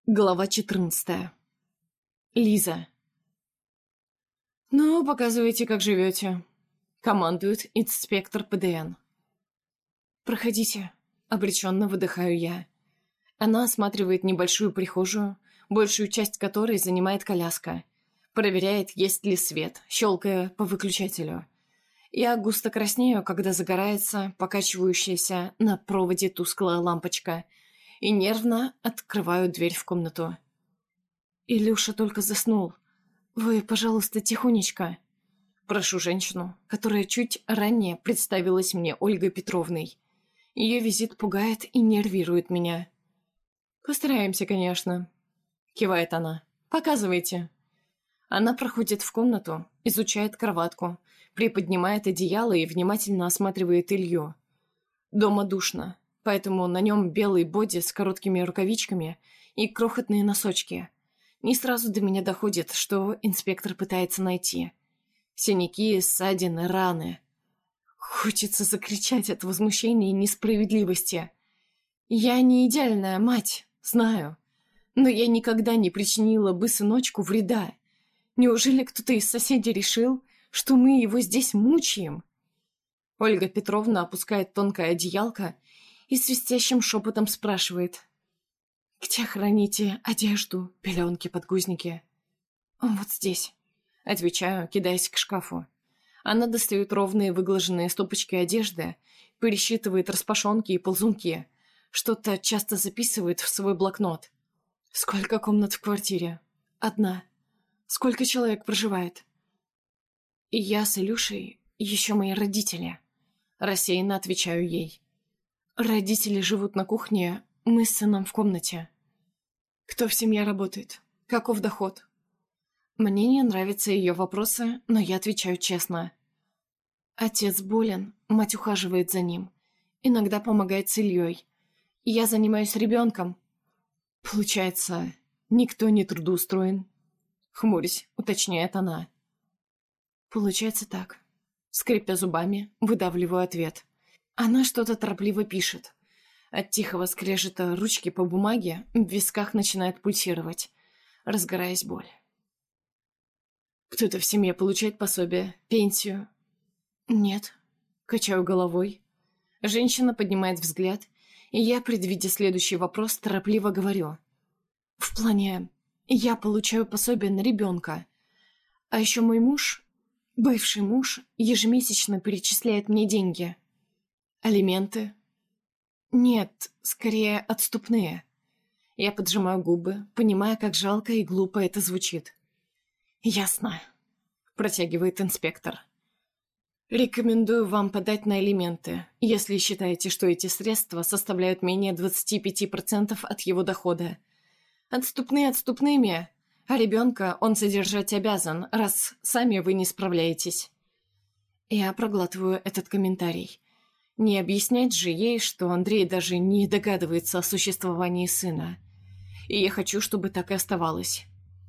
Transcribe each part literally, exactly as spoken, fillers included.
Глава четырнадцатая. Лиза. «Ну, показывайте, как живете», — командует инспектор ПДН. «Проходите», — обреченно выдыхаю я. Она осматривает небольшую прихожую, большую часть которой занимает коляска. Проверяет, есть ли свет, щелкая по выключателю. Я густо краснею, когда загорается покачивающаяся на проводе тусклая лампочка, и нервно открываю дверь в комнату. «Илюша только заснул. Вы, пожалуйста, тихонечко». Прошу женщину, которая чуть ранее представилась мне Ольгой Петровной. Ее визит пугает и нервирует меня. «Постараемся, конечно», — кивает она. «Показывайте». Она проходит в комнату, изучает кроватку, приподнимает одеяло и внимательно осматривает Илью. Дома душно, поэтому на нем белый боди с короткими рукавичками и крохотные носочки. Не сразу до меня доходит, что инспектор пытается найти. Синяки, ссадины, раны. Хочется закричать от возмущения и несправедливости. Я не идеальная мать, знаю, но я никогда не причинила бы сыночку вреда. Неужели кто-то из соседей решил, что мы его здесь мучаем? Ольга Петровна опускает тонкое одеялко и свистящим шепотом спрашивает: «Где храните одежду, пеленки, подгузники?» «Вот здесь», — отвечаю, кидаясь к шкафу. Она достает ровные выглаженные стопочки одежды, пересчитывает распашонки и ползунки, что-то часто записывает в свой блокнот. «Сколько комнат в квартире?» «Одна». «Сколько человек проживает?» «И я с Илюшей, еще мои родители», — рассеянно отвечаю ей. «Родители живут на кухне, мы с сыном в комнате». «Кто в семье работает? Каков доход?» Мне не нравятся ее вопросы, но я отвечаю честно. Отец болен, мать ухаживает за ним. Иногда помогает с Ильей. Я занимаюсь ребенком. Получается, никто не трудоустроен? Хмурясь, уточняет она. Получается так. Скрипя зубами, выдавливаю ответ. Она что-то торопливо пишет. От тихого скрежета ручки по бумаге в висках начинает пульсировать, разгораясь боль. «Кто-то в семье получает пособие, пенсию?» «Нет», — качаю головой. Женщина поднимает взгляд, и я, предвидя следующий вопрос, торопливо говорю. «В плане, я получаю пособие на ребенка. А еще мой муж, бывший муж, ежемесячно перечисляет мне деньги». «Алименты?» «Нет, скорее отступные». Я поджимаю губы, понимая, как жалко и глупо это звучит. «Ясно», — протягивает инспектор. «Рекомендую вам подать на алименты, если считаете, что эти средства составляют менее двадцати пяти процентов от его дохода. Отступные отступными, а ребенка он содержать обязан, раз сами вы не справляетесь». Я проглатываю этот комментарий. Не объяснять же ей, что Андрей даже не догадывается о существовании сына. И я хочу, чтобы так и оставалось.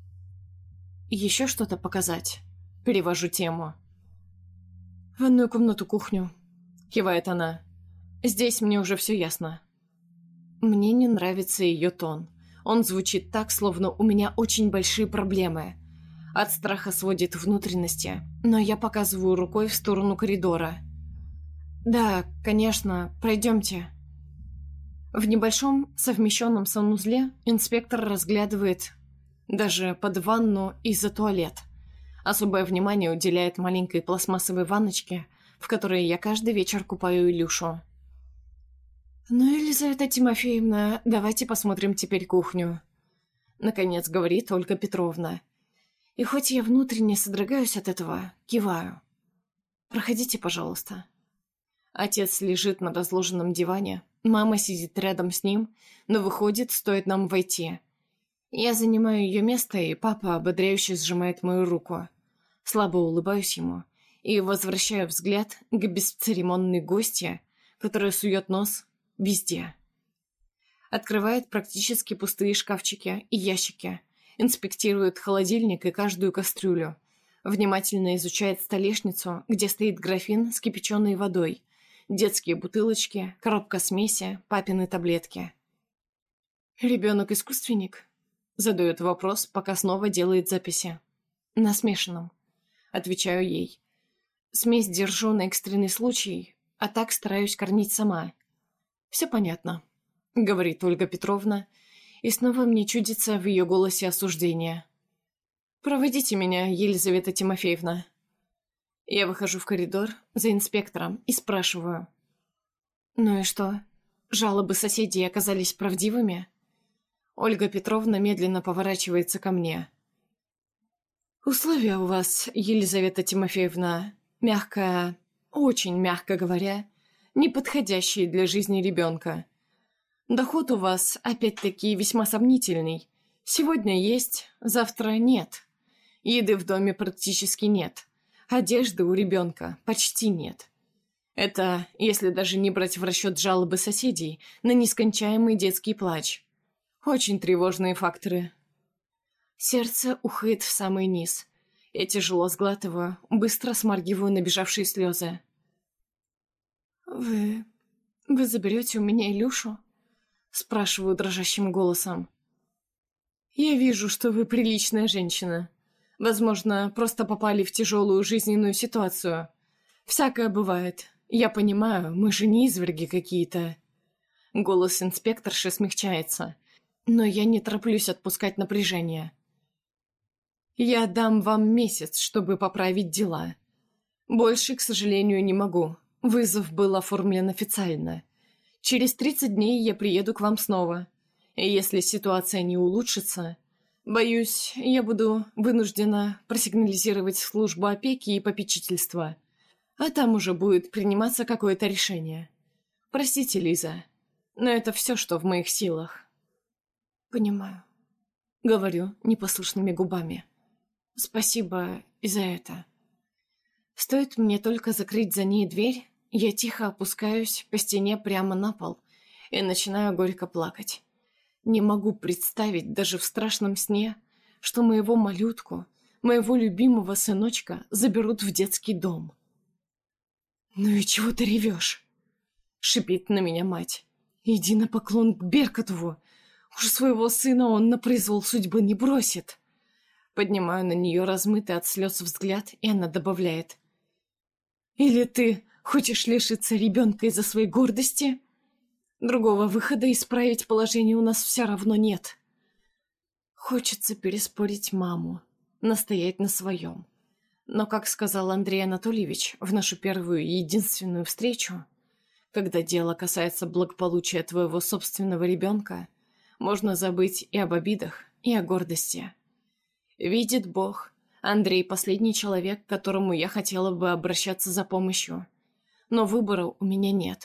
«Еще что-то показать?» Перевожу тему. «Ванную комнату, кухню», — кивает она. «Здесь мне уже все ясно». Мне не нравится ее тон. Он звучит так, словно у меня очень большие проблемы. От страха сводит внутренности, но я показываю рукой в сторону коридора. «Да, конечно, пройдемте». В небольшом совмещенном санузле инспектор разглядывает даже под ванну и за туалет. Особое внимание уделяет маленькой пластмассовой ванночке, в которой я каждый вечер купаю Илюшу. «Ну, Елизавета Тимофеевна, давайте посмотрим теперь кухню», — наконец говорит Ольга Петровна. И хоть я внутренне содрогаюсь от этого, киваю. «Проходите, пожалуйста». Отец лежит на разложенном диване, мама сидит рядом с ним, но выходит, стоит нам войти. Я занимаю ее место, и папа ободряюще сжимает мою руку. Слабо улыбаюсь ему и возвращаю взгляд к бесцеремонной гостье, которая сует нос везде. Открывает практически пустые шкафчики и ящики, инспектирует холодильник и каждую кастрюлю, внимательно изучает столешницу, где стоит графин с кипяченой водой, детские бутылочки, коробка смеси, папины таблетки. «Ребенок искусственник?» Задает вопрос, пока снова делает записи. На смешанном. Отвечаю ей. Смесь держу на экстренный случай, а так стараюсь кормить сама. Все понятно, говорит Ольга Петровна, и снова мне чудится в ее голосе осуждение. Проводите меня, Елизавета Тимофеевна. Я выхожу в коридор за инспектором и спрашиваю. Ну и что? Жалобы соседей оказались правдивыми? Ольга Петровна медленно поворачивается ко мне. Условия у вас, Елизавета Тимофеевна, мягко, очень мягко говоря, неподходящие для жизни ребенка. Доход у вас, опять-таки, весьма сомнительный. Сегодня есть, завтра нет. Еды в доме практически нет. Одежды у ребенка почти нет. Это, если даже не брать в расчет жалобы соседей на нескончаемый детский плач. Очень тревожные факторы. Сердце ухает в самый низ. Я тяжело сглатываю, быстро сморгиваю набежавшие слезы. «Вы... вы заберете у меня Илюшу?» Спрашиваю дрожащим голосом. «Я вижу, что вы приличная женщина. Возможно, просто попали в тяжелую жизненную ситуацию. Всякое бывает. Я понимаю, мы же не изверги какие-то». Голос инспекторши смягчается, но я не тороплюсь отпускать напряжение. «Я дам вам месяц, чтобы поправить дела. Больше, к сожалению, не могу. Вызов был оформлен официально. Через тридцать дней я приеду к вам снова. И если ситуация не улучшится, боюсь, я буду вынуждена просигнализировать службу опеки и попечительства. А там уже будет приниматься какое-то решение. Простите, Лиза, но это все, что в моих силах». «Понимаю», — говорю непослушными губами. «Спасибо и за это». Стоит мне только закрыть за ней дверь, я тихо опускаюсь по стене прямо на пол и начинаю горько плакать. Не могу представить даже в страшном сне, что моего малютку, моего любимого сыночка заберут в детский дом. «Ну и чего ты ревешь?» — шипит на меня мать. «Иди на поклон к Беркутову. Уж своего сына он на произвол судьбы не бросит». Поднимаю на нее размытый от слез взгляд, и она добавляет. «Или ты хочешь лишиться ребенка из-за своей гордости? Другого выхода исправить положение у нас все равно нет». Хочется переспорить маму, настоять на своем. Но, как сказал Андрей Анатольевич в нашу первую и единственную встречу, когда дело касается благополучия твоего собственного ребенка, можно забыть и об обидах, и о гордости. Видит Бог, Андрей — последний человек, к которому я хотела бы обращаться за помощью. Но выбора у меня нет.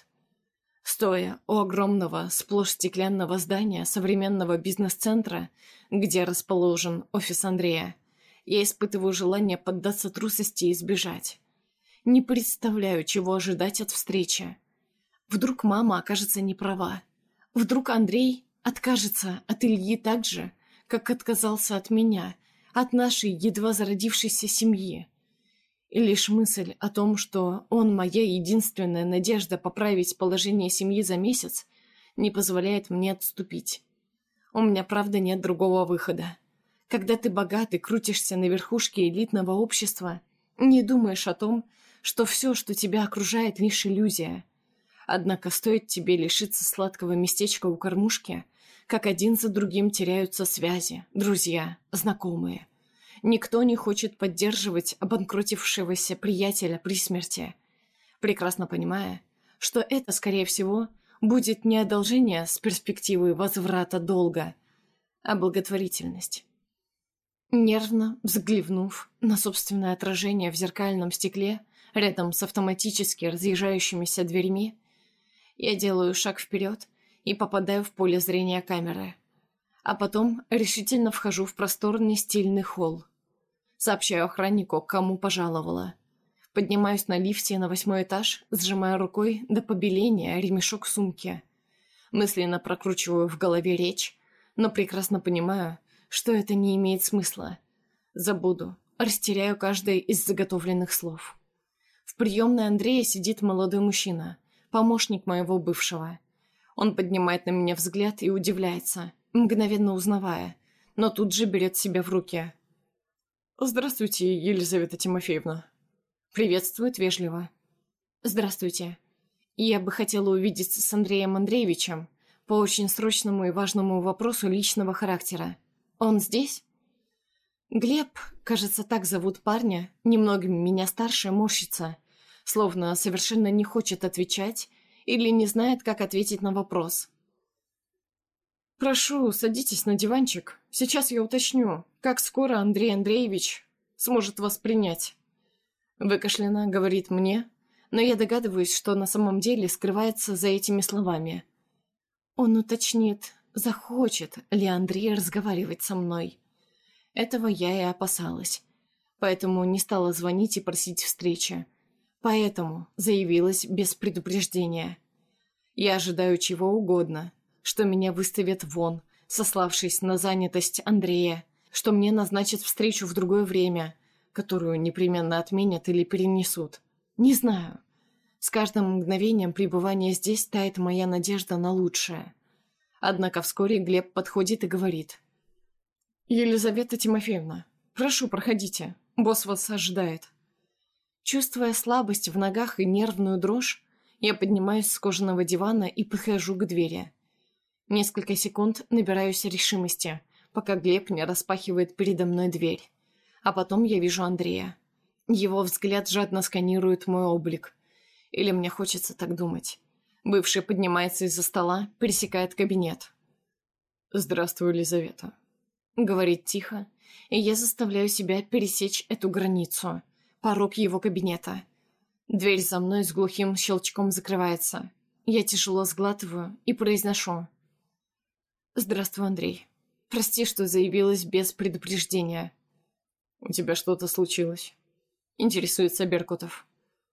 Стоя у огромного, сплошь стеклянного здания современного бизнес-центра, где расположен офис Андрея, я испытываю желание поддаться трусости и сбежать. Не представляю, чего ожидать от встречи. Вдруг мама окажется не права. Вдруг Андрей откажется от Ильи так же, как отказался от меня, от нашей едва зародившейся семьи. И лишь мысль о том, что он моя единственная надежда поправить положение семьи за месяц, не позволяет мне отступить. У меня, правда, нет другого выхода. Когда ты богат и крутишься на верхушке элитного общества, не думаешь о том, что все, что тебя окружает, лишь иллюзия. Однако стоит тебе лишиться сладкого местечка у кормушки, как один за другим теряются связи, друзья, знакомые. Никто не хочет поддерживать обанкротившегося приятеля при смерти, прекрасно понимая, что это, скорее всего, будет не одолжение с перспективой возврата долга, а благотворительность. Нервно взглянув на собственное отражение в зеркальном стекле рядом с автоматически разъезжающимися дверьми, я делаю шаг вперед и попадаю в поле зрения камеры. А потом решительно вхожу в просторный стильный холл. Сообщаю охраннику, к кому пожаловала. Поднимаюсь на лифте на восьмой этаж, сжимая рукой до побеления ремешок сумки. Мысленно прокручиваю в голове речь, но прекрасно понимаю, что это не имеет смысла. Забуду, растеряю каждое из заготовленных слов. В приемной Андрея сидит молодой мужчина, помощник моего бывшего. Он поднимает на меня взгляд и удивляется, мгновенно узнавая, но тут же берет себя в руки. «Здравствуйте, Елизавета Тимофеевна». Приветствует вежливо. «Здравствуйте. Я бы хотела увидеться с Андреем Андреевичем по очень срочному и важному вопросу личного характера. Он здесь?» Глеб, кажется, так зовут парня, немного меня старше, морщится, словно совершенно не хочет отвечать или не знает, как ответить на вопрос. «Прошу, садитесь на диванчик. Сейчас я уточню, как скоро Андрей Андреевич сможет вас принять». Выкашленно говорит мне, но я догадываюсь, что на самом деле скрывается за этими словами. Он уточнит, захочет ли Андрей разговаривать со мной. Этого я и опасалась, поэтому не стала звонить и просить встречи. Поэтому заявилась без предупреждения. Я ожидаю чего угодно, что меня выставят вон, сославшись на занятость Андрея, что мне назначат встречу в другое время, которую непременно отменят или перенесут. Не знаю. С каждым мгновением пребывания здесь тает моя надежда на лучшее. Однако вскоре Глеб подходит и говорит. «Елизавета Тимофеевна, прошу, проходите. Босс вас ожидает». Чувствуя слабость в ногах и нервную дрожь, я поднимаюсь с кожаного дивана и подхожу к двери. Несколько секунд набираюсь решимости, пока Глеб не распахивает передо мной дверь. А потом я вижу Андрея. Его взгляд жадно сканирует мой облик. Или мне хочется так думать. Бывший поднимается из-за стола, пересекает кабинет. «Здравствуй, Елизавета», — говорит тихо, и я заставляю себя пересечь эту границу, порог его кабинета. Дверь за мной с глухим щелчком закрывается. Я тяжело сглатываю и произношу. «Здравствуй, Андрей. Прости, что заявилась без предупреждения». «У тебя что-то случилось?» — интересуется Беркутов.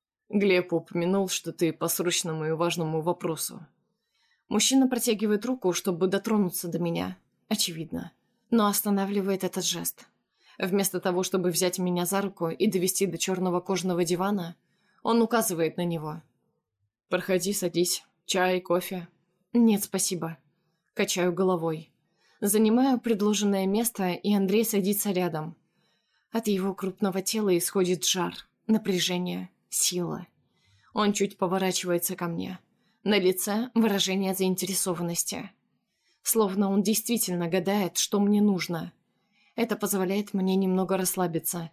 «Глеб упомянул, что ты по срочному и важному вопросу». Мужчина протягивает руку, чтобы дотронуться до меня, очевидно, но останавливает этот жест. Вместо того, чтобы взять меня за руку и довести до черного кожаного дивана, он указывает на него. «Проходи, садись. Чай, кофе?» «Нет, спасибо». Качаю головой. Занимаю предложенное место, и Андрей садится рядом. От его крупного тела исходит жар, напряжение, сила. Он чуть поворачивается ко мне. На лице выражение заинтересованности. Словно он действительно гадает, что мне нужно. Это позволяет мне немного расслабиться.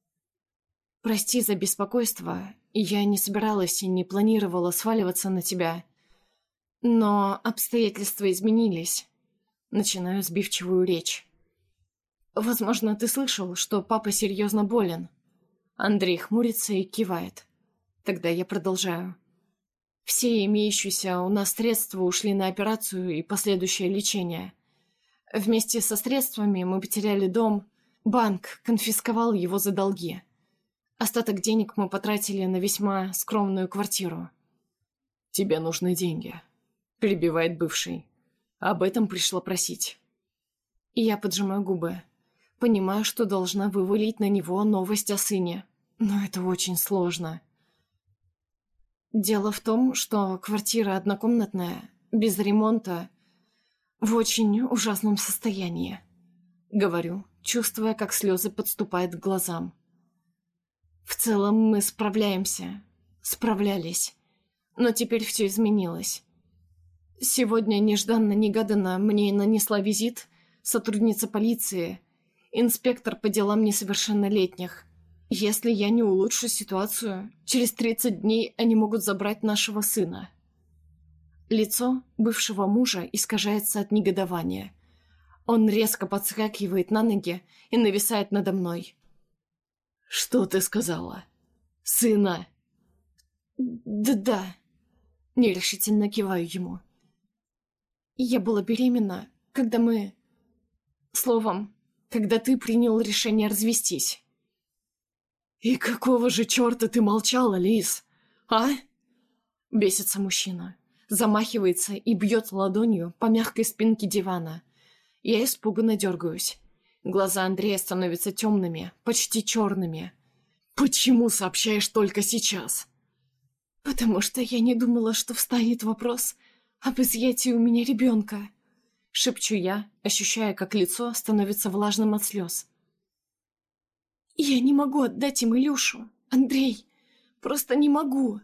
«Прости за беспокойство, я не собиралась и не планировала сваливаться на тебя. Но обстоятельства изменились». Начинаю сбивчивую речь. «Возможно, ты слышал, что папа серьезно болен». Андрей хмурится и кивает. Тогда я продолжаю. «Все имеющиеся у нас средства ушли на операцию и последующее лечение. Вместе со средствами мы потеряли дом. Банк конфисковал его за долги. Остаток денег мы потратили на весьма скромную квартиру». «Тебе нужны деньги», — перебивает бывший. «Об этом пришла просить». И я поджимаю губы. Понимаю, что должна вывалить на него новость о сыне. Но это очень сложно. Дело в том, что квартира однокомнатная, без ремонта, в очень ужасном состоянии. Говорю, чувствуя, как слезы подступают к глазам. В целом мы справляемся. Справлялись. Но теперь все изменилось. Сегодня нежданно-негаданно мне нанесла визит сотрудница полиции, инспектор по делам несовершеннолетних. Если я не улучшу ситуацию, через тридцать дней они могут забрать нашего сына. Лицо бывшего мужа искажается от негодования. Он резко подскакивает на ноги и нависает надо мной. «Что ты сказала? Сына?» «Да-да», — нерешительно киваю ему. «Я была беременна, когда мы... Словом, когда ты принял решение развестись». «И какого же черта ты молчала, Лиз? А?» Бесится мужчина, замахивается и бьет ладонью по мягкой спинке дивана. Я испуганно дергаюсь. Глаза Андрея становятся темными, почти черными. «Почему сообщаешь только сейчас?» «Потому что я не думала, что встанет вопрос об изъятии у меня ребенка», Шепчу я, ощущая, как лицо становится влажным от слез. «Я не могу отдать им Илюшу, Андрей. Просто не могу».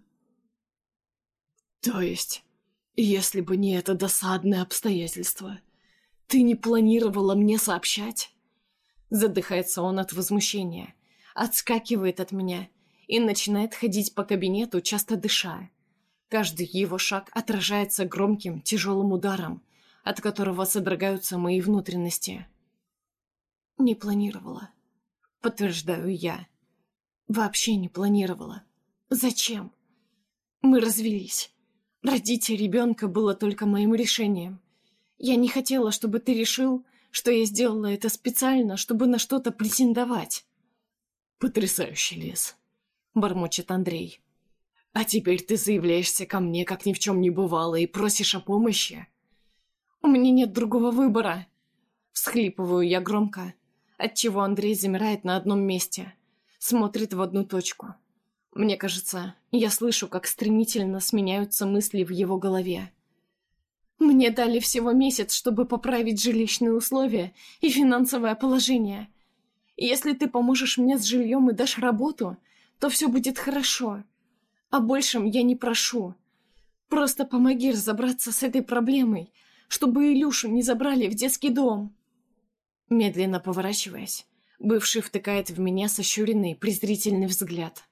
«То есть, если бы не это досадное обстоятельство, ты не планировала мне сообщать?» Задыхается он от возмущения, отскакивает от меня и начинает ходить по кабинету, часто дыша. Каждый его шаг отражается громким, тяжелым ударом, от которого содрогаются мои внутренности. «Не планировала», — подтверждаю я. «Вообще не планировала. Зачем? Мы развелись. Родить ребенка было только моим решением. Я не хотела, чтобы ты решил, что я сделала это специально, чтобы на что-то претендовать». «Потрясающий, Лиз», — бормочет Андрей. «А теперь ты заявляешься ко мне, как ни в чем не бывало, и просишь о помощи?» «У меня нет другого выбора!» Всхлипываю я громко, отчего Андрей замирает на одном месте, смотрит в одну точку. Мне кажется, я слышу, как стремительно сменяются мысли в его голове. «Мне дали всего месяц, чтобы поправить жилищные условия и финансовое положение. Если ты поможешь мне с жильем и дашь работу, то все будет хорошо. О большем я не прошу. Просто помоги разобраться с этой проблемой, чтобы Илюшу не забрали в детский дом». Медленно поворачиваясь, бывший втыкает в меня сощуренный, презрительный взгляд.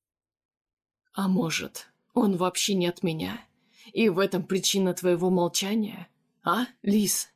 «А может, он вообще не от меня? И в этом причина твоего молчания? А, Лиз?»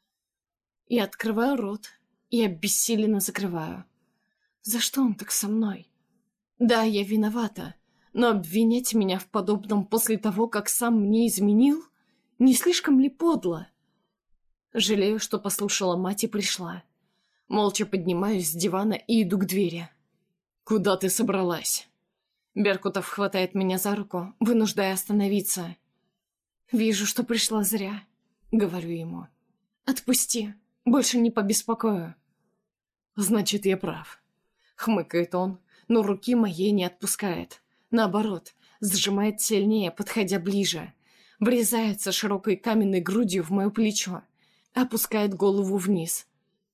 Я открываю рот и обессиленно закрываю. За что он так со мной? Да, я виновата, но обвинять меня в подобном после того, как сам мне изменил, не слишком ли подло? Жалею, что послушала мать и пришла. Молча поднимаюсь с дивана и иду к двери. «Куда ты собралась?» Беркутов хватает меня за руку, вынуждая остановиться. «Вижу, что пришла зря», — говорю ему. «Отпусти, больше не побеспокою». «Значит, я прав», — хмыкает он, но руки моей не отпускает. Наоборот, сжимает сильнее, подходя ближе. Врезается широкой каменной грудью в мое плечо. Опускает голову вниз.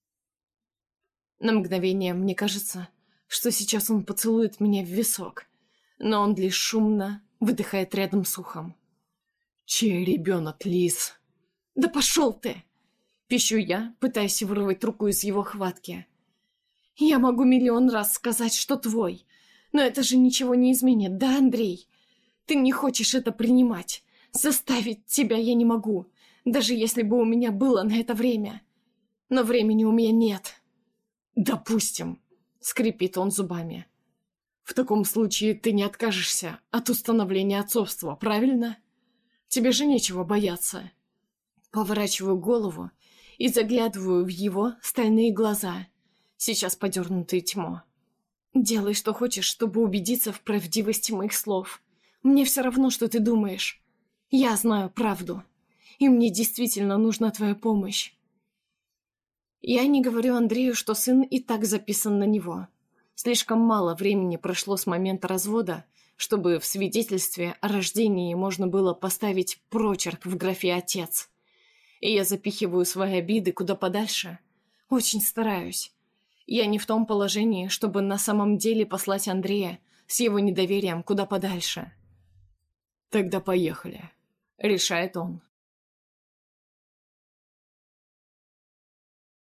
На мгновение мне кажется, что сейчас он поцелует меня в висок, но он лишь шумно выдыхает рядом с ухом. «Чей ребенок, Лиз?» «Да пошел ты!» — пищу я, пытаясь вырвать руку из его хватки. «Я могу миллион раз сказать, что твой, но это же ничего не изменит, да, Андрей? Ты не хочешь это принимать. Заставить тебя я не могу, даже если бы у меня было на это время. Но времени у меня нет». «Допустим», — скрипит он зубами. «В таком случае ты не откажешься от установления отцовства, правильно? Тебе же нечего бояться». Поворачиваю голову и заглядываю в его стальные глаза, сейчас подернутые тьмой. «Делай, что хочешь, чтобы убедиться в правдивости моих слов. Мне все равно, что ты думаешь. Я знаю правду, и мне действительно нужна твоя помощь». Я не говорю Андрею, что сын и так записан на него. Слишком мало времени прошло с момента развода, чтобы в свидетельстве о рождении можно было поставить прочерк в графе «отец». И я запихиваю свои обиды куда подальше. Очень стараюсь. Я не в том положении, чтобы на самом деле послать Андрея с его недоверием куда подальше. «Тогда поехали», — решает он.